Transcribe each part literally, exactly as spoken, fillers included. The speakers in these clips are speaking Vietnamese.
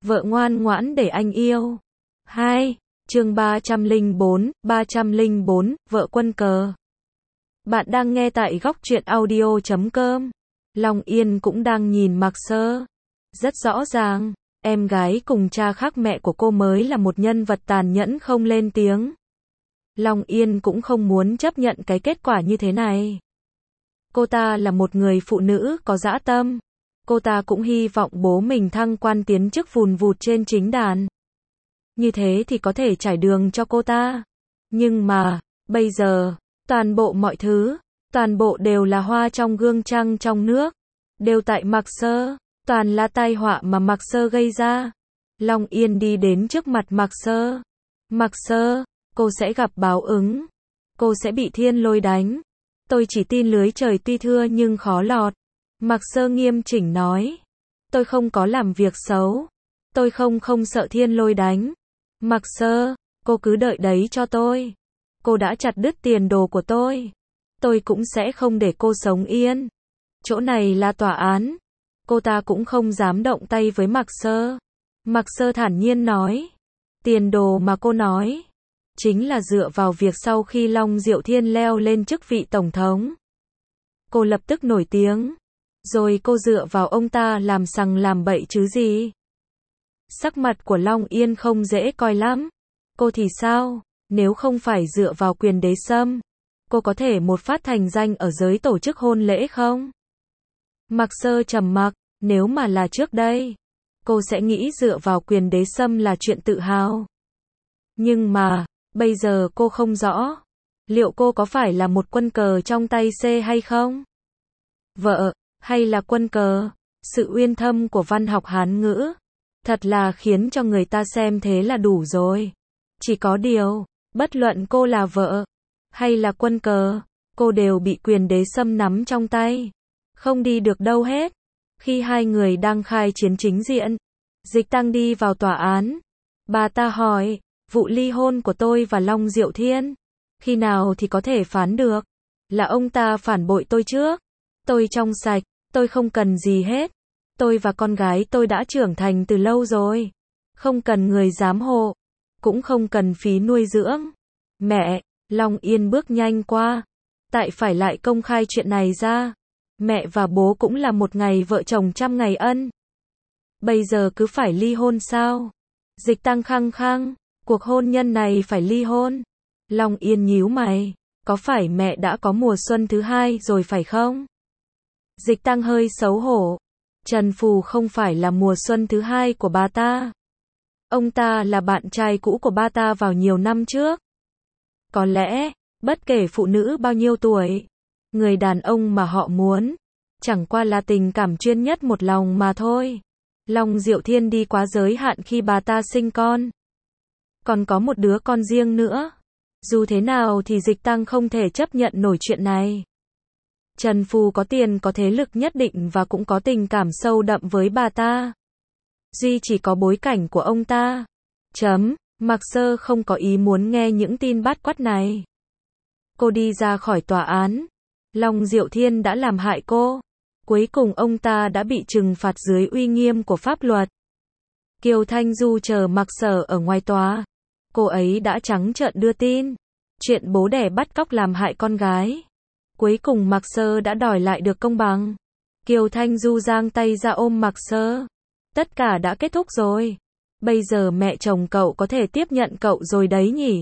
Vợ ngoan ngoãn để anh yêu. hai. Chương ba trăm lẻ bốn, ba trăm lẻ bốn, vợ quân cờ. Bạn đang nghe tại góc truyện audio chấm com. Long Yên cũng đang nhìn Mạc Sơ. Rất rõ ràng, em gái cùng cha khác mẹ của cô mới là một nhân vật tàn nhẫn không lên tiếng. Long Yên cũng không muốn chấp nhận cái kết quả như thế này. Cô ta là một người phụ nữ có dã tâm. Cô ta cũng hy vọng bố mình thăng quan tiến chức vùn vụt trên chính đàn. Như thế thì có thể trải đường cho cô ta. Nhưng mà, bây giờ, toàn bộ mọi thứ, toàn bộ đều là hoa trong gương trăng trong nước. Đều tại Mạc Sơ, toàn là tai họa mà Mạc Sơ gây ra. Long Yên đi đến trước mặt Mạc Sơ. Mạc Sơ, cô sẽ gặp báo ứng. Cô sẽ bị thiên lôi đánh. Tôi chỉ tin lưới trời tuy thưa nhưng khó lọt. Mạc Sơ nghiêm chỉnh nói. Tôi không có làm việc xấu. Tôi không không sợ thiên lôi đánh. Mạc Sơ, cô cứ đợi đấy cho tôi. Cô đã chặt đứt tiền đồ của tôi. Tôi cũng sẽ không để cô sống yên. Chỗ này là tòa án. Cô ta cũng không dám động tay với Mạc Sơ. Mạc Sơ thản nhiên nói. Tiền đồ mà cô nói. Chính là dựa vào việc sau khi Long Diệu Thiên leo lên chức vị tổng thống. Cô lập tức nổi tiếng. Rồi cô dựa vào ông ta làm sằng làm bậy chứ gì. Sắc mặt của Long Yên không dễ coi lắm. Cô thì sao? Nếu không phải dựa vào quyền đế sâm, cô có thể một phát thành danh ở giới tổ chức hôn lễ không? Mạc Sơ trầm mặc, nếu mà là trước đây, cô sẽ nghĩ dựa vào quyền đế sâm là chuyện tự hào. Nhưng mà, bây giờ cô không rõ, liệu cô có phải là một quân cờ trong tay C hay không? Vợ, hay là quân cờ? Sự uyên thâm của văn học Hán ngữ, thật là khiến cho người ta xem thế là đủ rồi. Chỉ có điều, bất luận cô là vợ, hay là quân cờ, cô đều bị quyền đế sâm nắm trong tay. Không đi được đâu hết. Khi hai người đang khai chiến chính diện, Dịch Tăng đi vào tòa án. Bà ta hỏi, vụ ly hôn của tôi và Long Diệu Thiên, khi nào thì có thể phán được? Là ông ta phản bội tôi trước. Tôi trong sạch, tôi không cần gì hết. Tôi và con gái tôi đã trưởng thành từ lâu rồi. Không cần người giám hộ. Cũng không cần phí nuôi dưỡng. Mẹ, Long Yên bước nhanh qua. Tại phải lại công khai chuyện này ra. Mẹ và bố cũng là một ngày vợ chồng trăm ngày ân. Bây giờ cứ phải ly hôn sao? Dịch Tăng khăng khăng, cuộc hôn nhân này phải ly hôn. Long Yên nhíu mày, có phải mẹ đã có mùa xuân thứ hai rồi phải không? Dịch Tăng hơi xấu hổ. Trần Phù không phải là mùa xuân thứ hai của bà ta. Ông ta là bạn trai cũ của bà ta vào nhiều năm trước. Có lẽ, bất kể phụ nữ bao nhiêu tuổi, người đàn ông mà họ muốn, chẳng qua là tình cảm chuyên nhất một lòng mà thôi. Long Diệu Thiên đi quá giới hạn khi bà ta sinh con. Còn có một đứa con riêng nữa. Dù thế nào thì Dịch Tăng không thể chấp nhận nổi chuyện này. Trần Phù có tiền có thế lực nhất định và cũng có tình cảm sâu đậm với bà ta. Duy chỉ có bối cảnh của ông ta. Chấm, Mạc Sơ không có ý muốn nghe những tin bát quát này. Cô đi ra khỏi tòa án. Long Diệu Thiên đã làm hại cô. Cuối cùng ông ta đã bị trừng phạt dưới uy nghiêm của pháp luật. Kiều Thanh Du chờ Mạc Sở ở ngoài tòa. Cô ấy đã trắng trợn đưa tin. Chuyện bố đẻ bắt cóc làm hại con gái. Cuối cùng Mạc Sơ đã đòi lại được công bằng. Kiều Thanh Du giang tay ra ôm Mạc Sơ. Tất cả đã kết thúc rồi. Bây giờ mẹ chồng cậu có thể tiếp nhận cậu rồi đấy nhỉ?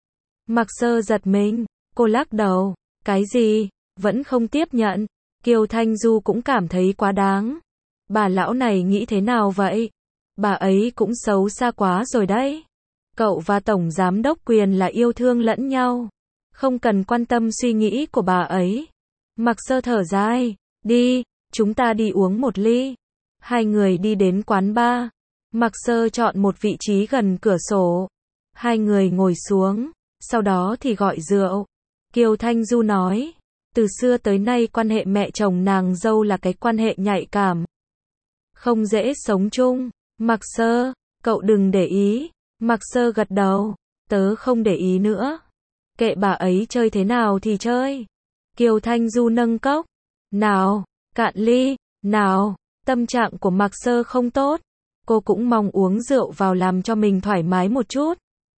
Mạc Sơ giật mình. Cô lắc đầu. Cái gì? Vẫn không tiếp nhận. Kiều Thanh Du cũng cảm thấy quá đáng. Bà lão này nghĩ thế nào vậy? Bà ấy cũng xấu xa quá rồi đấy. Cậu và Tổng Giám đốc Quyền là yêu thương lẫn nhau. Không cần quan tâm suy nghĩ của bà ấy. Mạc Sơ thở dài. Đi, chúng ta đi uống một ly. Hai người đi đến quán bar. Mạc Sơ chọn một vị trí gần cửa sổ. Hai người ngồi xuống. Sau đó thì gọi rượu. Kiều Thanh Du nói. Từ xưa tới nay quan hệ mẹ chồng nàng dâu là cái quan hệ nhạy cảm. Không dễ sống chung. Mạc Sơ, cậu đừng để ý. Mạc Sơ gật đầu. Tớ không để ý nữa. Kệ bà ấy chơi thế nào thì chơi. Kiều Thanh Du nâng cốc. Nào, cạn ly, nào. Tâm trạng của Mạc Sơ không tốt. Cô cũng mong uống rượu vào làm cho mình thoải mái một chút.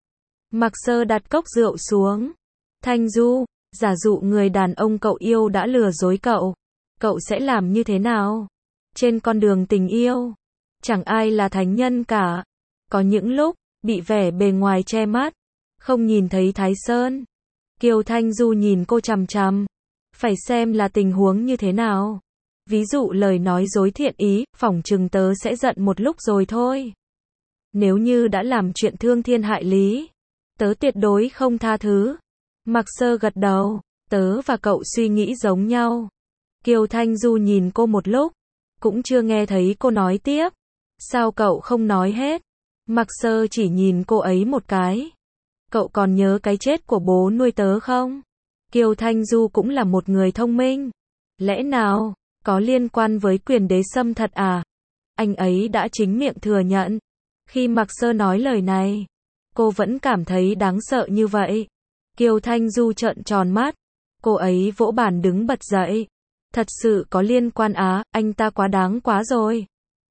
Mạc Sơ đặt cốc rượu xuống. Thanh Du, giả dụ người đàn ông cậu yêu đã lừa dối cậu, cậu sẽ làm như thế nào? Trên con đường tình yêu, chẳng ai là thánh nhân cả. Có những lúc, bị vẻ bề ngoài che mắt, không nhìn thấy Thái Sơn. Kiều Thanh Du nhìn cô chằm chằm. Phải xem là tình huống như thế nào. Ví dụ lời nói dối thiện ý, phỏng chừng tớ sẽ giận một lúc rồi thôi. Nếu như đã làm chuyện thương thiên hại lý, tớ tuyệt đối không tha thứ. Mạc Sơ gật đầu, tớ và cậu suy nghĩ giống nhau. Kiều Thanh Du nhìn cô một lúc, cũng chưa nghe thấy cô nói tiếp. Sao cậu không nói hết? Mạc Sơ chỉ nhìn cô ấy một cái. Cậu còn nhớ cái chết của bố nuôi tớ không? Kiều Thanh Du cũng là một người thông minh. Lẽ nào, có liên quan với quyền đế sâm thật à? Anh ấy đã chính miệng thừa nhận. Khi Mạc Sơ nói lời này, cô vẫn cảm thấy đáng sợ như vậy. Kiều Thanh Du trợn tròn mắt. Cô ấy vỗ bàn đứng bật dậy. Thật sự có liên quan á, anh ta quá đáng quá rồi.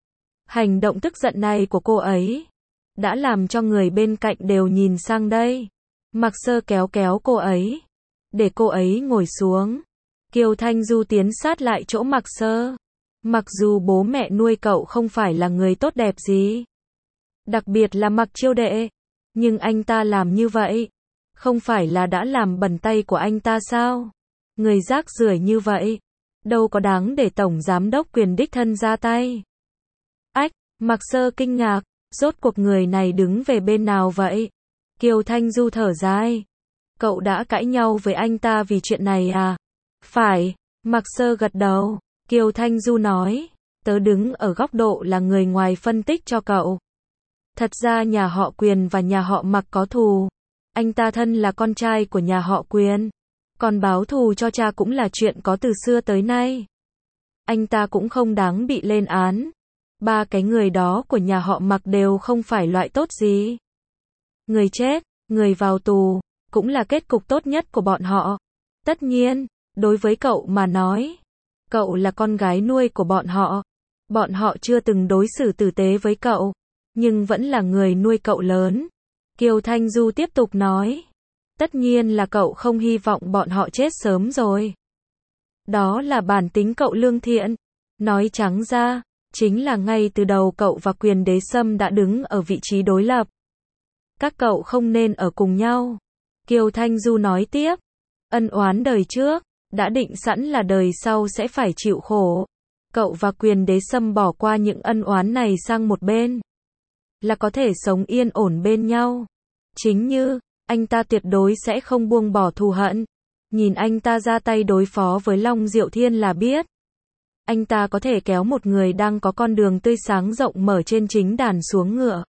Hành động tức giận này của cô ấy đã làm cho người bên cạnh đều nhìn sang đây. Mạc Sơ kéo kéo cô ấy, để cô ấy ngồi xuống. Kiều Thanh Du tiến sát lại chỗ Mạc Sơ. Mặc dù bố mẹ nuôi cậu không phải là người tốt đẹp gì, đặc biệt là Mạc Chiêu Đệ, nhưng anh ta làm như vậy, không phải là đã làm bẩn tay của anh ta sao? Người rác rưởi như vậy, đâu có đáng để Tổng Giám đốc Quyền đích thân ra tay. Ách, Mạc Sơ kinh ngạc, rốt cuộc người này đứng về bên nào vậy? Kiều Thanh Du thở dài. Cậu đã cãi nhau với anh ta vì chuyện này à? Phải, Mạc Sơ gật đầu. Kiều Thanh Du nói, tớ đứng ở góc độ là người ngoài phân tích cho cậu. Thật ra nhà họ Quyền và nhà họ Mạc có thù. Anh ta thân là con trai của nhà họ Quyền, còn báo thù cho cha cũng là chuyện có từ xưa tới nay. Anh ta cũng không đáng bị lên án. Ba cái người đó của nhà họ Mạc đều không phải loại tốt gì. Người chết, người vào tù, cũng là kết cục tốt nhất của bọn họ. Tất nhiên, đối với cậu mà nói, cậu là con gái nuôi của bọn họ. Bọn họ chưa từng đối xử tử tế với cậu, nhưng vẫn là người nuôi cậu lớn. Kiều Thanh Du tiếp tục nói, tất nhiên là cậu không hy vọng bọn họ chết sớm rồi. Đó là bản tính cậu lương thiện. Nói trắng ra, chính là ngay từ đầu cậu và Quyền đế sâm đã đứng ở vị trí đối lập. Các cậu không nên ở cùng nhau. Kiều Thanh Du nói tiếp, ân oán đời trước, đã định sẵn là đời sau sẽ phải chịu khổ. Cậu và Quyền đế sâm bỏ qua những ân oán này sang một bên, là có thể sống yên ổn bên nhau. Chính như, anh ta tuyệt đối sẽ không buông bỏ thù hận. Nhìn anh ta ra tay đối phó với Long Diệu Thiên là biết. Anh ta có thể kéo một người đang có con đường tươi sáng rộng mở trên chính đàn xuống ngựa.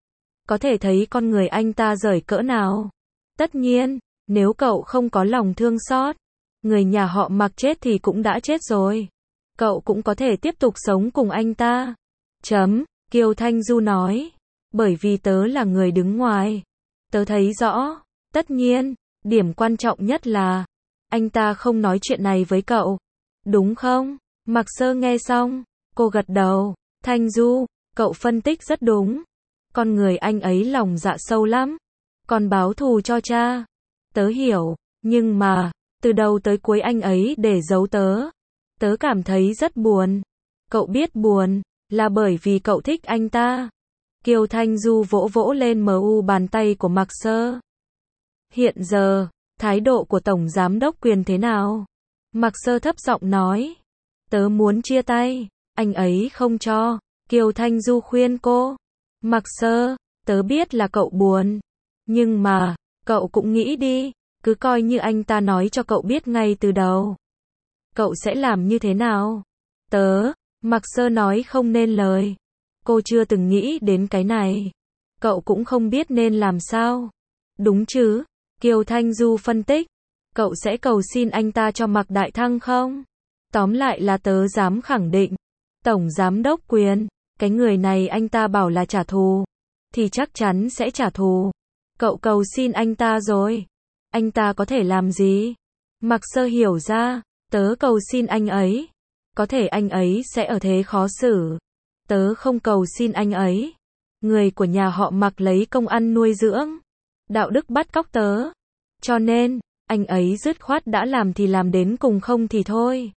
Có thể thấy con người anh ta giỏi cỡ nào. Tất nhiên, nếu cậu không có lòng thương xót, người nhà họ Mạc chết thì cũng đã chết rồi. Cậu cũng có thể tiếp tục sống cùng anh ta. Chấm, Kiều Thanh Du nói. Bởi vì tớ là người đứng ngoài. Tớ thấy rõ. Tất nhiên, điểm quan trọng nhất là, anh ta không nói chuyện này với cậu. Đúng không? Mạc Sơ nghe xong, cô gật đầu. Thanh Du, cậu phân tích rất đúng. Con người anh ấy lòng dạ sâu lắm. Còn báo thù cho cha. Tớ hiểu, nhưng mà, từ đầu tới cuối anh ấy để giấu tớ. Tớ cảm thấy rất buồn. Cậu biết buồn, là bởi vì cậu thích anh ta. Kiều Thanh Du vỗ vỗ lên mu bàn tay của Mạc Sơ. Hiện giờ, thái độ của Tổng Giám đốc Quyền thế nào? Mạc Sơ thấp giọng nói. Tớ muốn chia tay, anh ấy không cho. Kiều Thanh Du khuyên cô. Mạc Sơ, tớ biết là cậu buồn. Nhưng mà, cậu cũng nghĩ đi, cứ coi như anh ta nói cho cậu biết ngay từ đầu. Cậu sẽ làm như thế nào? Tớ, Mạc Sơ nói không nên lời. Cô chưa từng nghĩ đến cái này. Cậu cũng không biết nên làm sao. Đúng chứ? Kiều Thanh Du phân tích. Cậu sẽ cầu xin anh ta cho Mạc Đại Thăng không? Tóm lại là tớ dám khẳng định. Tổng Giám đốc Quyền, cái người này anh ta bảo là trả thù, thì chắc chắn sẽ trả thù. Cậu cầu xin anh ta rồi. Anh ta có thể làm gì? Mạc Sơ hiểu ra. Tớ cầu xin anh ấy. Có thể anh ấy sẽ ở thế khó xử. tớ không cầu xin anh ấy. Người của nhà họ Mạc lấy công ăn nuôi dưỡng, đạo đức bắt cóc tớ. Cho nên, anh ấy dứt khoát đã làm thì làm đến cùng không thì thôi.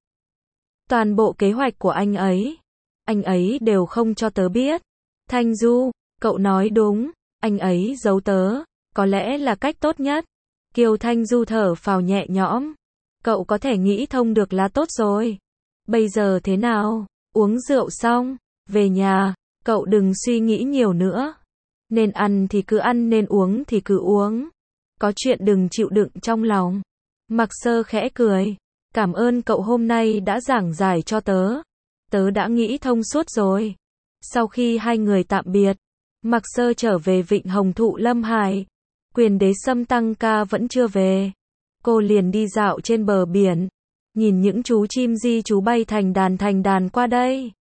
Toàn bộ kế hoạch của anh ấy, anh ấy đều không cho tớ biết. Thanh Du, cậu nói đúng, anh ấy giấu tớ, có lẽ là cách tốt nhất. Kiều Thanh Du thở phào nhẹ nhõm. Cậu có thể nghĩ thông được là tốt rồi. Bây giờ thế nào? Uống rượu xong, về nhà, cậu đừng suy nghĩ nhiều nữa. Nên ăn thì cứ ăn, nên uống thì cứ uống. Có chuyện đừng chịu đựng trong lòng. Mạc Sơ khẽ cười. Cảm ơn cậu hôm nay đã giảng giải cho tớ. Tớ đã nghĩ thông suốt rồi. Sau khi hai người tạm biệt, Mạc Sơ trở về Vịnh Hồng Thụ Lâm Hải. Quyền Đế Sâm tăng ca vẫn chưa về. Cô liền đi dạo trên bờ biển, nhìn những chú chim di chú bay thành đàn thành đàn qua đây.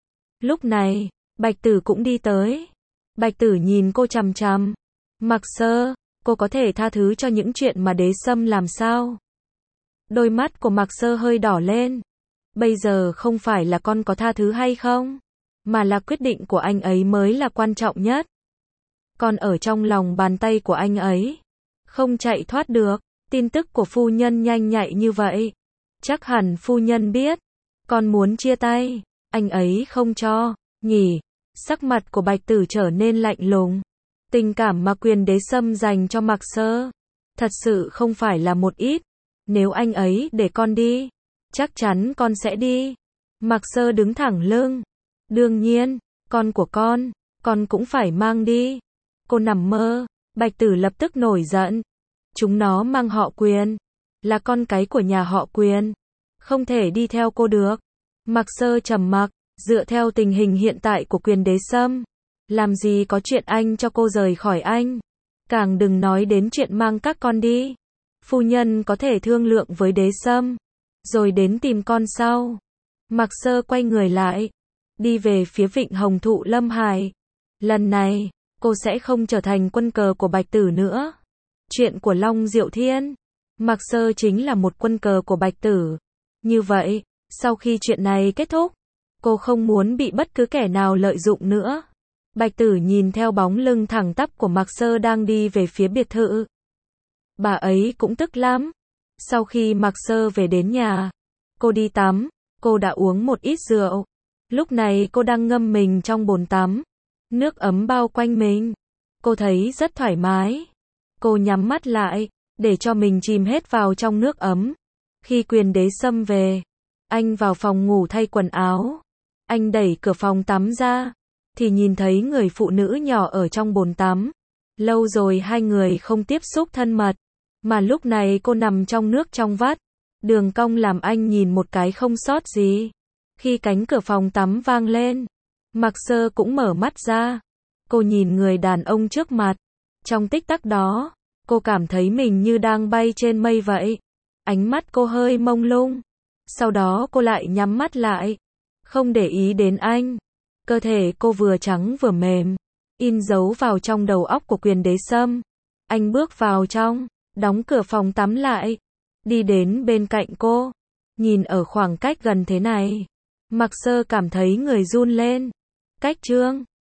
Lúc này, Bạch Tử cũng đi tới. Bạch Tử nhìn cô chằm chằm. Mạc Sơ, cô có thể tha thứ cho những chuyện mà Đế Sâm làm sao? Đôi mắt của Mạc Sơ hơi đỏ lên. Bây giờ không phải là con có tha thứ hay không, mà là quyết định của anh ấy mới là quan trọng nhất. Con ở trong lòng bàn tay của anh ấy, không chạy thoát được. Tin tức của phu nhân nhanh nhạy như vậy, chắc hẳn phu nhân biết. Con muốn chia tay, anh ấy không cho, nhỉ? Sắc mặt của Bạch Tử trở nên lạnh lùng. Tình cảm mà Quyền Đế Sâm dành cho Mạc Sơ, thật sự không phải là một ít. Nếu anh ấy để con đi, chắc chắn con sẽ đi. Mạc Sơ đứng thẳng lưng. Đương nhiên, con của con, con cũng phải mang đi. Cô nằm mơ. Bạch Tử lập tức nổi giận. Chúng nó mang họ Quyền, là con cái của nhà họ Quyền, không thể đi theo cô được. Mạc Sơ trầm mặc, dựa theo tình hình hiện tại của Quyền Đế Sâm, làm gì có chuyện anh cho cô rời khỏi anh. Càng đừng nói đến chuyện mang các con đi. Phu nhân có thể thương lượng với Đế Sâm, rồi đến tìm con sau. Mạc Sơ quay người lại, đi về phía Vịnh Hồng Thụ Lâm Hải. Lần này, cô sẽ không trở thành quân cờ của Bạch Tử nữa. Chuyện của Long Diệu Thiên, Mạc Sơ chính là một quân cờ của Bạch Tử. Như vậy, sau khi chuyện này kết thúc, cô không muốn bị bất cứ kẻ nào lợi dụng nữa. Bạch Tử nhìn theo bóng lưng thẳng tắp của Mạc Sơ đang đi về phía biệt thự. Bà ấy cũng tức lắm. Sau khi Mạc Sơ về đến nhà, cô đi tắm, cô đã uống một ít rượu. Lúc này cô đang ngâm mình trong bồn tắm, nước ấm bao quanh mình. Cô thấy rất thoải mái. Cô nhắm mắt lại, để cho mình chìm hết vào trong nước ấm. Khi Quyền Đế Sâm về, anh vào phòng ngủ thay quần áo. Anh đẩy cửa phòng tắm ra, thì nhìn thấy người phụ nữ nhỏ ở trong bồn tắm. Lâu rồi hai người không tiếp xúc thân mật, mà lúc này cô nằm trong nước trong vắt. Đường cong làm anh nhìn một cái không sót gì. Khi cánh cửa phòng tắm vang lên, Mạc Sơ cũng mở mắt ra. Cô nhìn người đàn ông trước mặt. Trong tích tắc đó, cô cảm thấy mình như đang bay trên mây vậy. Ánh mắt cô hơi mông lung. Sau đó cô lại nhắm mắt lại, không để ý đến anh. Cơ thể cô vừa trắng vừa mềm, in dấu vào trong đầu óc của Quyền Đế Sâm. Anh bước vào trong, đóng cửa phòng tắm lại, đi đến bên cạnh cô. Nhìn ở khoảng cách gần thế này, Mạc Sơ cảm thấy người run lên. Cách Trương,